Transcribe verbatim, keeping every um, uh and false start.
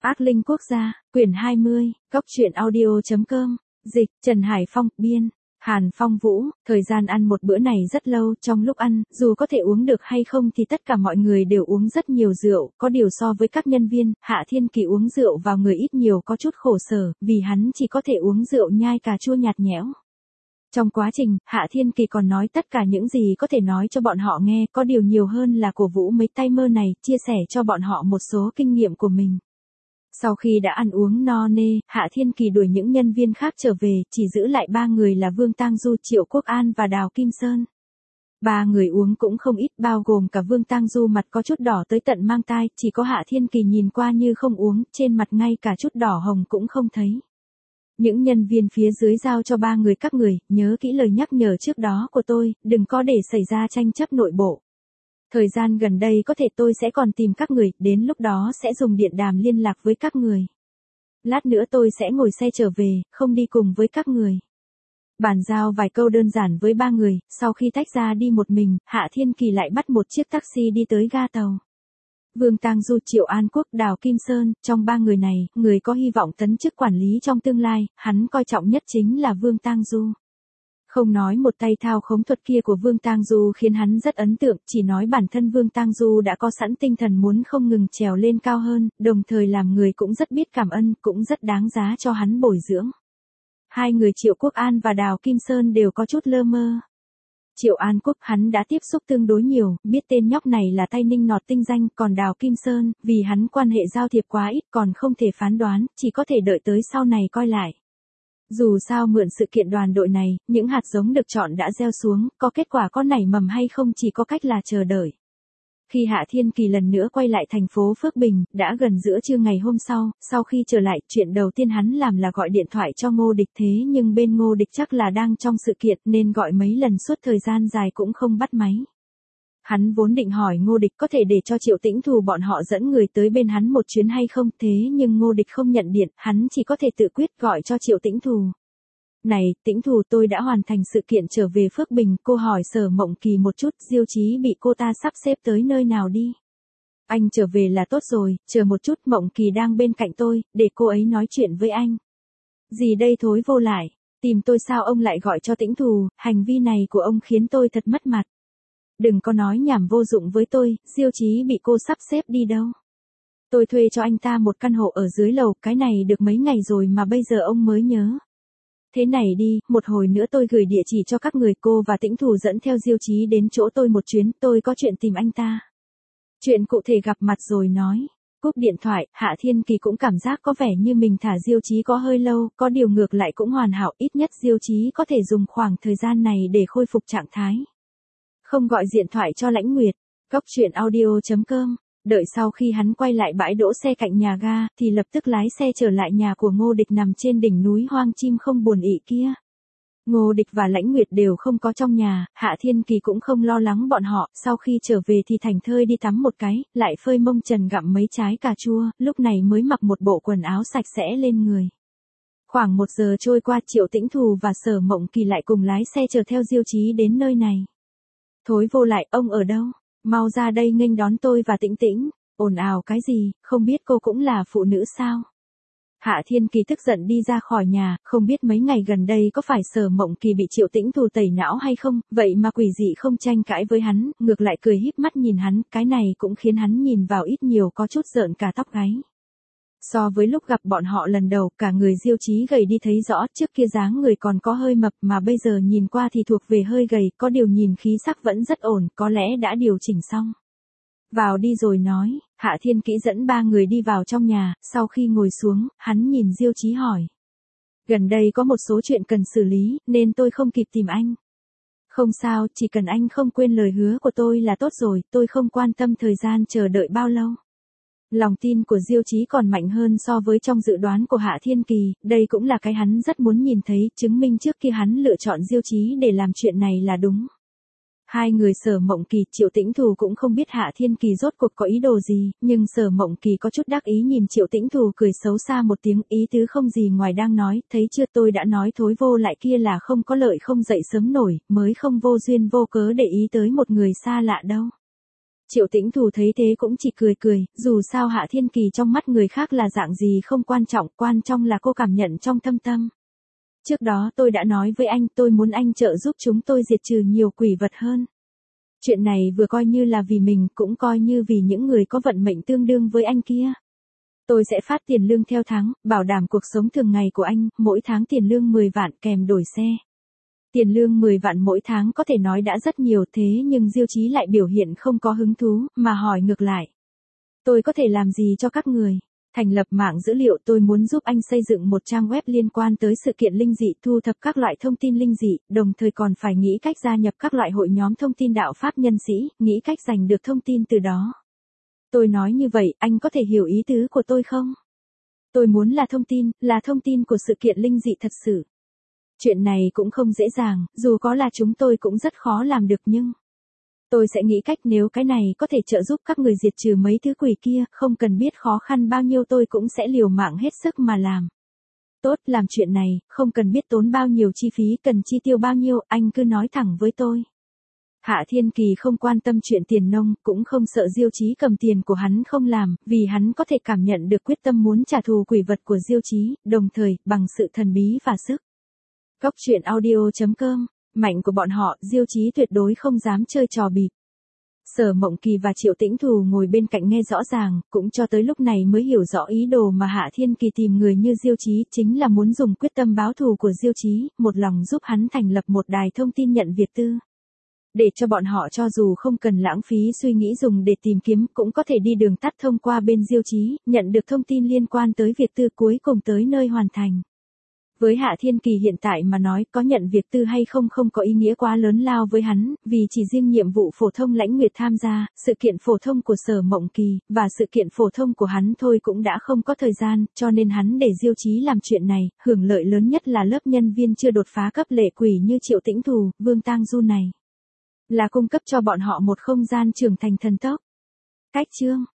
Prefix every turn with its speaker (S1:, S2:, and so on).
S1: Ác linh quốc gia, quyển hai mươi, cốc truyện audio chấm com, dịch, Trần Hải Phong, biên, Hàn Phong Vũ, thời gian ăn một bữa này rất lâu, trong lúc ăn, dù có thể uống được hay không thì tất cả mọi người đều uống rất nhiều rượu, có điều so với các nhân viên, Hạ Thiên Kỳ uống rượu vào người ít nhiều có chút khổ sở, vì hắn chỉ có thể uống rượu nhai cà chua nhạt nhẽo. Trong quá trình, Hạ Thiên Kỳ còn nói tất cả những gì có thể nói cho bọn họ nghe, có điều nhiều hơn là cổ vũ mấy tay mơ này, chia sẻ cho bọn họ một số kinh nghiệm của mình. Sau khi đã ăn uống no nê, Hạ Thiên Kỳ đuổi những nhân viên khác trở về, chỉ giữ lại ba người là Vương Tang Du, Triệu Quốc An và Đào Kim Sơn. Ba người uống cũng không ít, bao gồm cả Vương Tang Du mặt có chút đỏ tới tận mang tai, chỉ có Hạ Thiên Kỳ nhìn qua như không uống, trên mặt ngay cả chút đỏ hồng cũng không thấy. Những nhân viên phía dưới giao cho ba người các người, nhớ kỹ lời nhắc nhở trước đó của tôi, đừng có để xảy ra tranh chấp nội bộ. Thời gian gần đây có thể tôi sẽ còn tìm các người, đến lúc đó sẽ dùng điện đàm liên lạc với các người. Lát nữa tôi sẽ ngồi xe trở về, không đi cùng với các người. Bàn giao vài câu đơn giản với ba người, sau khi tách ra đi một mình, Hạ Thiên Kỳ lại bắt một chiếc taxi đi tới ga tàu. Vương Tang Du, Triệu An Quốc, Đào Kim Sơn, trong ba người này, người có hy vọng tấn chức quản lý trong tương lai, hắn coi trọng nhất chính là Vương Tang Du. Không nói một tay thao khống thuật kia của Vương Tang Du khiến hắn rất ấn tượng, chỉ nói bản thân Vương Tang Du đã có sẵn tinh thần muốn không ngừng trèo lên cao hơn, đồng thời làm người cũng rất biết cảm ơn, cũng rất đáng giá cho hắn bồi dưỡng. Hai người Triệu Quốc An và Đào Kim Sơn đều có chút lơ mơ. Triệu An Quốc hắn đã tiếp xúc tương đối nhiều, biết tên nhóc này là tay ninh nọt tinh danh, còn Đào Kim Sơn, vì hắn quan hệ giao thiệp quá ít còn không thể phán đoán, chỉ có thể đợi tới sau này coi lại. Dù sao mượn sự kiện đoàn đội này, những hạt giống được chọn đã gieo xuống, có kết quả có nảy mầm hay không chỉ có cách là chờ đợi. Khi Hạ Thiên Kỳ lần nữa quay lại thành phố Phước Bình, đã gần giữa trưa ngày hôm sau, sau khi trở lại, chuyện đầu tiên hắn làm là gọi điện thoại cho Ngô Địch, thế nhưng bên Ngô Địch chắc là đang trong sự kiện nên gọi mấy lần suốt thời gian dài cũng không bắt máy. Hắn vốn định hỏi Ngô Địch có thể để cho Triệu Tĩnh Thù bọn họ dẫn người tới bên hắn một chuyến hay không, thế nhưng Ngô Địch không nhận điện, hắn chỉ có thể tự quyết gọi cho Triệu Tĩnh Thù. Này, Tĩnh Thù, tôi đã hoàn thành sự kiện trở về Phước Bình, cô hỏi Sở Mộng Kỳ một chút, Diêu Chí bị cô ta sắp xếp tới nơi nào đi. Anh trở về là tốt rồi, chờ một chút, Mộng Kỳ đang bên cạnh tôi, để cô ấy nói chuyện với anh. Gì đây thối vô lại, tìm tôi sao ông lại gọi cho Tĩnh Thù, hành vi này của ông khiến tôi thật mất mặt. Đừng có nói nhảm vô dụng với tôi, Diêu Chí bị cô sắp xếp đi đâu. Tôi thuê cho anh ta một căn hộ ở dưới lầu, cái này được mấy ngày rồi mà bây giờ ông mới nhớ. Thế này đi, một hồi nữa tôi gửi địa chỉ cho các người, cô và Tĩnh Thù dẫn theo Diêu Chí đến chỗ tôi một chuyến, tôi có chuyện tìm anh ta. Chuyện cụ thể gặp mặt rồi nói. Cúp điện thoại, Hạ Thiên Kỳ cũng cảm giác có vẻ như mình thả Diêu Chí có hơi lâu, có điều ngược lại cũng hoàn hảo, ít nhất Diêu Chí có thể dùng khoảng thời gian này để khôi phục trạng thái. Không gọi điện thoại cho Lãnh Nguyệt, cốc truyện audio chấm com. Đợi sau khi hắn quay lại bãi đỗ xe cạnh nhà ga, thì lập tức lái xe trở lại nhà của Ngô Địch nằm trên đỉnh núi hoang chim không buồn ị kia. Ngô Địch và Lãnh Nguyệt đều không có trong nhà, Hạ Thiên Kỳ cũng không lo lắng bọn họ, sau khi trở về thì thành thơi đi tắm một cái, lại phơi mông trần gặm mấy trái cà chua, lúc này mới mặc một bộ quần áo sạch sẽ lên người. Khoảng một giờ trôi qua, Triệu Tĩnh Thù và Sở Mộng Kỳ lại cùng lái xe chở theo Diêu Chí đến nơi này. Thối vô lại, ông ở đâu? Mau ra đây nghênh đón tôi và Tĩnh Tĩnh. Ồn ào cái gì, không biết cô cũng là phụ nữ sao? Hạ Thiên Kỳ tức giận đi ra khỏi nhà, không biết mấy ngày gần đây có phải Sở Mộng Kỳ bị Triệu Tĩnh Thù tẩy não hay không, vậy mà quỷ dị không tranh cãi với hắn, ngược lại cười híp mắt nhìn hắn, cái này cũng khiến hắn nhìn vào ít nhiều có chút rợn cả tóc gáy. So với lúc gặp bọn họ lần đầu, cả người Diêu Chí gầy đi thấy rõ, trước kia dáng người còn có hơi mập mà bây giờ nhìn qua thì thuộc về hơi gầy, có điều nhìn khí sắc vẫn rất ổn, có lẽ đã điều chỉnh xong. Vào đi rồi nói, Hạ Thiên Kỷ dẫn ba người đi vào trong nhà, sau khi ngồi xuống, hắn nhìn Diêu Chí hỏi. Gần đây có một số chuyện cần xử lý, nên tôi không kịp tìm anh. Không sao, chỉ cần anh không quên lời hứa của tôi là tốt rồi, tôi không quan tâm thời gian chờ đợi bao lâu. Lòng tin của Diêu Chí còn mạnh hơn so với trong dự đoán của Hạ Thiên Kỳ, đây cũng là cái hắn rất muốn nhìn thấy, chứng minh trước khi hắn lựa chọn Diêu Chí để làm chuyện này là đúng. Hai người Sở Mộng Kỳ, Triệu Tĩnh Thù cũng không biết Hạ Thiên Kỳ rốt cuộc có ý đồ gì, nhưng Sở Mộng Kỳ có chút đắc ý nhìn Triệu Tĩnh Thù cười xấu xa một tiếng, ý tứ không gì ngoài đang nói, thấy chưa, tôi đã nói thối vô lại kia là không có lợi không dậy sớm nổi, mới không vô duyên vô cớ để ý tới một người xa lạ đâu. Triệu Tĩnh Thù thấy thế cũng chỉ cười cười, dù sao Hạ Thiên Kỳ trong mắt người khác là dạng gì không quan trọng, quan trọng là cô cảm nhận trong thâm tâm. Trước đó tôi đã nói với anh tôi muốn anh trợ giúp chúng tôi diệt trừ nhiều quỷ vật hơn. Chuyện này vừa coi như là vì mình cũng coi như vì những người có vận mệnh tương đương với anh kia. Tôi sẽ phát tiền lương theo tháng, bảo đảm cuộc sống thường ngày của anh, mỗi tháng tiền lương mười vạn kèm đổi xe. Tiền lương mười vạn mỗi tháng có thể nói đã rất nhiều thế nhưng Diêu Chí lại biểu hiện không có hứng thú, mà hỏi ngược lại. Tôi có thể làm gì cho các người? Thành lập mạng dữ liệu tôi muốn giúp anh xây dựng một trang web liên quan tới sự kiện linh dị thu thập các loại thông tin linh dị, đồng thời còn phải nghĩ cách gia nhập các loại hội nhóm thông tin đạo pháp nhân sĩ, nghĩ cách giành được thông tin từ đó. Tôi nói như vậy, anh có thể hiểu ý tứ của tôi không? Tôi muốn là thông tin, là thông tin của sự kiện linh dị thật sự. Chuyện này cũng không dễ dàng, dù có là chúng tôi cũng rất khó làm được nhưng... Tôi sẽ nghĩ cách nếu cái này có thể trợ giúp các người diệt trừ mấy thứ quỷ kia, không cần biết khó khăn bao nhiêu tôi cũng sẽ liều mạng hết sức mà làm. Tốt, làm chuyện này, không cần biết tốn bao nhiêu chi phí, cần chi tiêu bao nhiêu, anh cứ nói thẳng với tôi. Hạ Thiên Kỳ không quan tâm chuyện tiền nong, cũng không sợ Diêu Chí cầm tiền của hắn không làm, vì hắn có thể cảm nhận được quyết tâm muốn trả thù quỷ vật của Diêu Chí, đồng thời, bằng sự thần bí và sức. Góc truyện audio chấm com, mạnh của bọn họ, Diêu Chí tuyệt đối không dám chơi trò bịp. Sở Mộng Kỳ và Triệu Tĩnh Thù ngồi bên cạnh nghe rõ ràng, cũng cho tới lúc này mới hiểu rõ ý đồ mà Hạ Thiên Kỳ tìm người như Diêu Chí chính là muốn dùng quyết tâm báo thù của Diêu Chí, một lòng giúp hắn thành lập một đài thông tin nhận việc tư. Để cho bọn họ cho dù không cần lãng phí suy nghĩ dùng để tìm kiếm cũng có thể đi đường tắt thông qua bên Diêu Chí, nhận được thông tin liên quan tới việc tư cuối cùng tới nơi hoàn thành. Với Hạ Thiên Kỳ hiện tại mà nói có nhận việc tư hay không không có ý nghĩa quá lớn lao với hắn, vì chỉ riêng nhiệm vụ phổ thông Lãnh Nguyệt tham gia, sự kiện phổ thông của Sở Mộng Kỳ, và sự kiện phổ thông của hắn thôi cũng đã không có thời gian, cho nên hắn để Diêu Chí làm chuyện này, hưởng lợi lớn nhất là lớp nhân viên chưa đột phá cấp lệ quỷ như Triệu Tĩnh Thù, Vương Tang Du này. Là cung cấp cho bọn họ một không gian trưởng thành thần tốc. Cách chương